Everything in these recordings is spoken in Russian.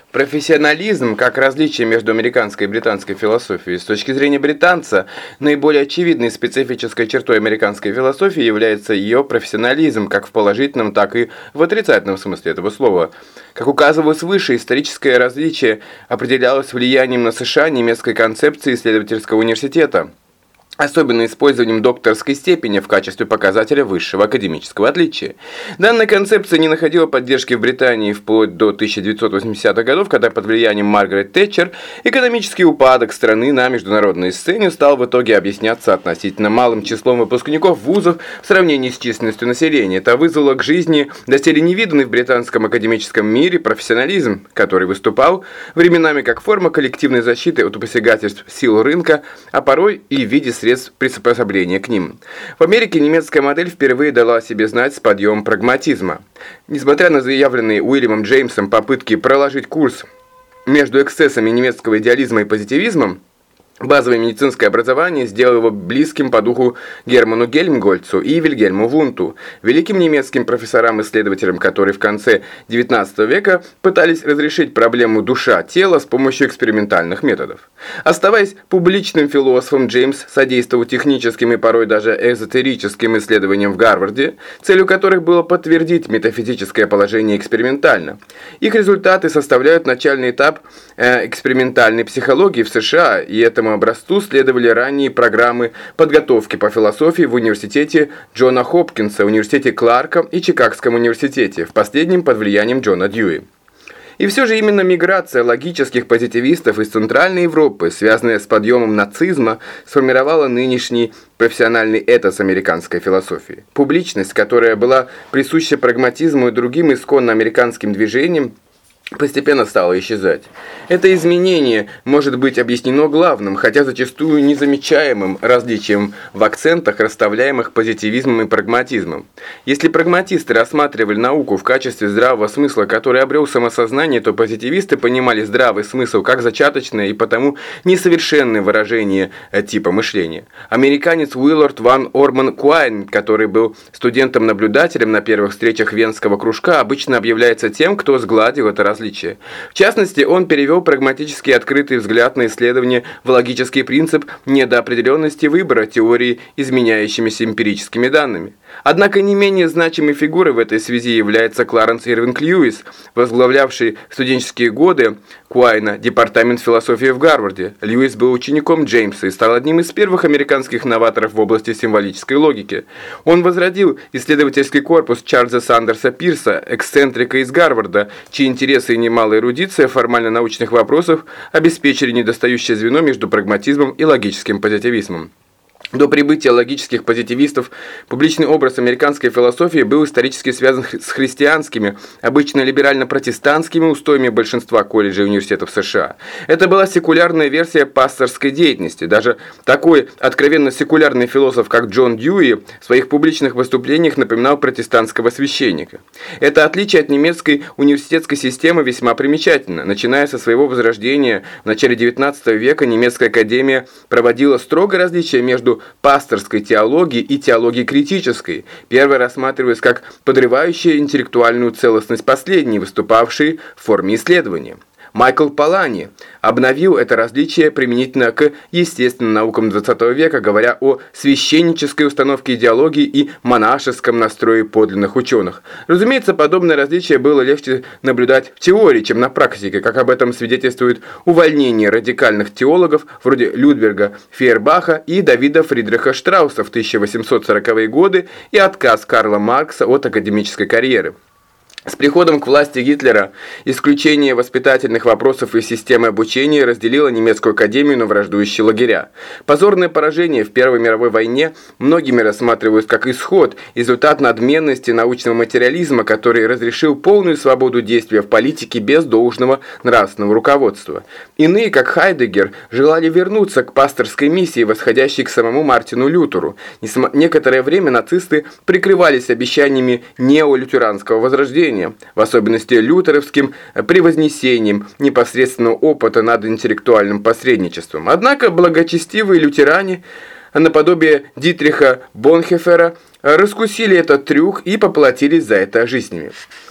Профессионализм как различие между американской и британской философией. С точки зрения британца, наиболее очевидной специфической чертой американской философии является ее профессионализм, как в положительном, так и в отрицательном смысле этого слова. Как указывалось выше, историческое различие определялось влиянием на США немецкой концепции исследовательского университета, особенно использованием докторской степени в качестве показателя высшего академического отличия. Данная концепция не находила поддержки в Британии вплоть до 1980-х годов, когда под влиянием Маргарет Тэтчер экономический упадок страны на международной сцене стал в итоге объясняться относительно малым числом выпускников вузов в сравнении с численностью населения. Это вызвало к жизни доселе невиданный в британском академическом мире профессионализм, который выступал временами как форма коллективной защиты от посягательств сил рынка, а порой и в виде средств приспособления к ним. В Америке немецкая модель впервые дала о себе знать с подъемом прагматизма. Несмотря на заявленные Уильямом Джеймсом попытки проложить курс между эксцессами немецкого идеализма и позитивизмом, базовое медицинское образование сделало его близким по духу Герману Гельмгольцу и Вильгельму Вунту, великим немецким профессорам-исследователям, которые в конце XIX века пытались разрешить проблему душа-тело с помощью экспериментальных методов. Оставаясь публичным философом, Джеймс содействовал техническим и порой даже эзотерическим исследованиям в Гарварде, целью которых было подтвердить метафизическое положение экспериментально. Их результаты составляют начальный этап экспериментальной психологии в США, и этому образцу следовали ранние программы подготовки по философии в университете Джона Хопкинса, университете Кларка и Чикагском университете, в последнем под влиянием Джона Дьюи. И все же именно миграция логических позитивистов из Центральной Европы, связанная с подъемом нацизма, сформировала нынешний профессиональный этос американской философии. Публичность, которая была присуща прагматизму и другим исконно американским движениям, постепенно стало исчезать. Это изменение может быть объяснено главным, хотя зачастую незамечаемым различием в акцентах, расставляемых позитивизмом и прагматизмом. Если прагматисты рассматривали науку в качестве здравого смысла, который обрел самосознание, то позитивисты понимали здравый смысл как зачаточное и потому несовершенное выражение типа мышления. Американец Уиллард ван Орман Куайн, который был студентом-наблюдателем на первых встречах Венского кружка, обычно объявляется тем, кто сгладил это различие. В частности, он перевел прагматически открытый взгляд на исследование в логический принцип недоопределенности выбора теории изменяющимися эмпирическими данными. Однако не менее значимой фигурой в этой связи является Кларенс Ирвинг Льюис, возглавлявший в студенческие годы Куайна департамент философии в Гарварде. Льюис был учеником Джеймса и стал одним из первых американских новаторов в области символической логики. Он возродил исследовательский корпус Чарльза Сандерса Пирса, эксцентрика из Гарварда, чьи интересы и немалая эрудиция формально-научных вопросов обеспечили недостающее звено между прагматизмом и логическим позитивизмом. До прибытия логических позитивистов публичный образ американской философии был исторически связан с христианскими, обычно либерально-протестантскими устоями большинства колледжей и университетов США. Это была секулярная версия пасторской деятельности. Даже такой откровенно секулярный философ, как Джон Дьюи, в своих публичных выступлениях напоминал протестантского священника. Это отличие от немецкой университетской системы весьма примечательно. Начиная со своего возрождения в начале XIX века немецкая академия проводила строгое различие между пасторской теологией и теологией критической, первая рассматривалась как подрывающая интеллектуальную целостность последней, выступавшей в форме исследования. Майкл Полани обновил это различие применительно к естественным наукам XX века, говоря о священнической установке идеологии и монашеском настрое подлинных ученых. Разумеется, подобное различие было легче наблюдать в теории, чем на практике, как об этом свидетельствует увольнение радикальных теологов вроде Людвига Фейербаха и Давида Фридриха Штрауса в 1840-е годы и отказ Карла Маркса от академической карьеры. С приходом к власти Гитлера исключение воспитательных вопросов из системы обучения разделило немецкую академию на враждующие лагеря. Позорное поражение в Первой мировой войне многими рассматривают как исход, результат надменности научного материализма, который разрешил полную свободу действия в политике без должного нравственного руководства. Иные, как Хайдеггер, желали вернуться к пасторской миссии, восходящей к самому Мартину Лютеру. Некоторое время нацисты прикрывались обещаниями неолютеранского возрождения, в особенности лютеровским превознесением непосредственного опыта над интеллектуальным посредничеством. Однако благочестивые лютеране, наподобие Дитриха Бонхофера, раскусили этот трюк и поплатились за это жизнями.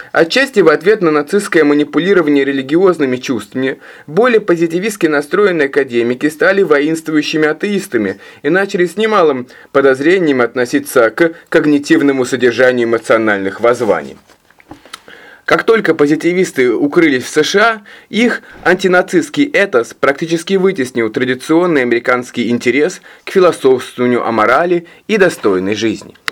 Отчасти в ответ на нацистское манипулирование религиозными чувствами, более позитивистски настроенные академики стали воинствующими атеистами и начали с немалым подозрением относиться к когнитивному содержанию эмоциональных воззваний. Как только позитивисты укрылись в США, их антинацистский этос практически вытеснил традиционный американский интерес к философствованию о морали и достойной жизни.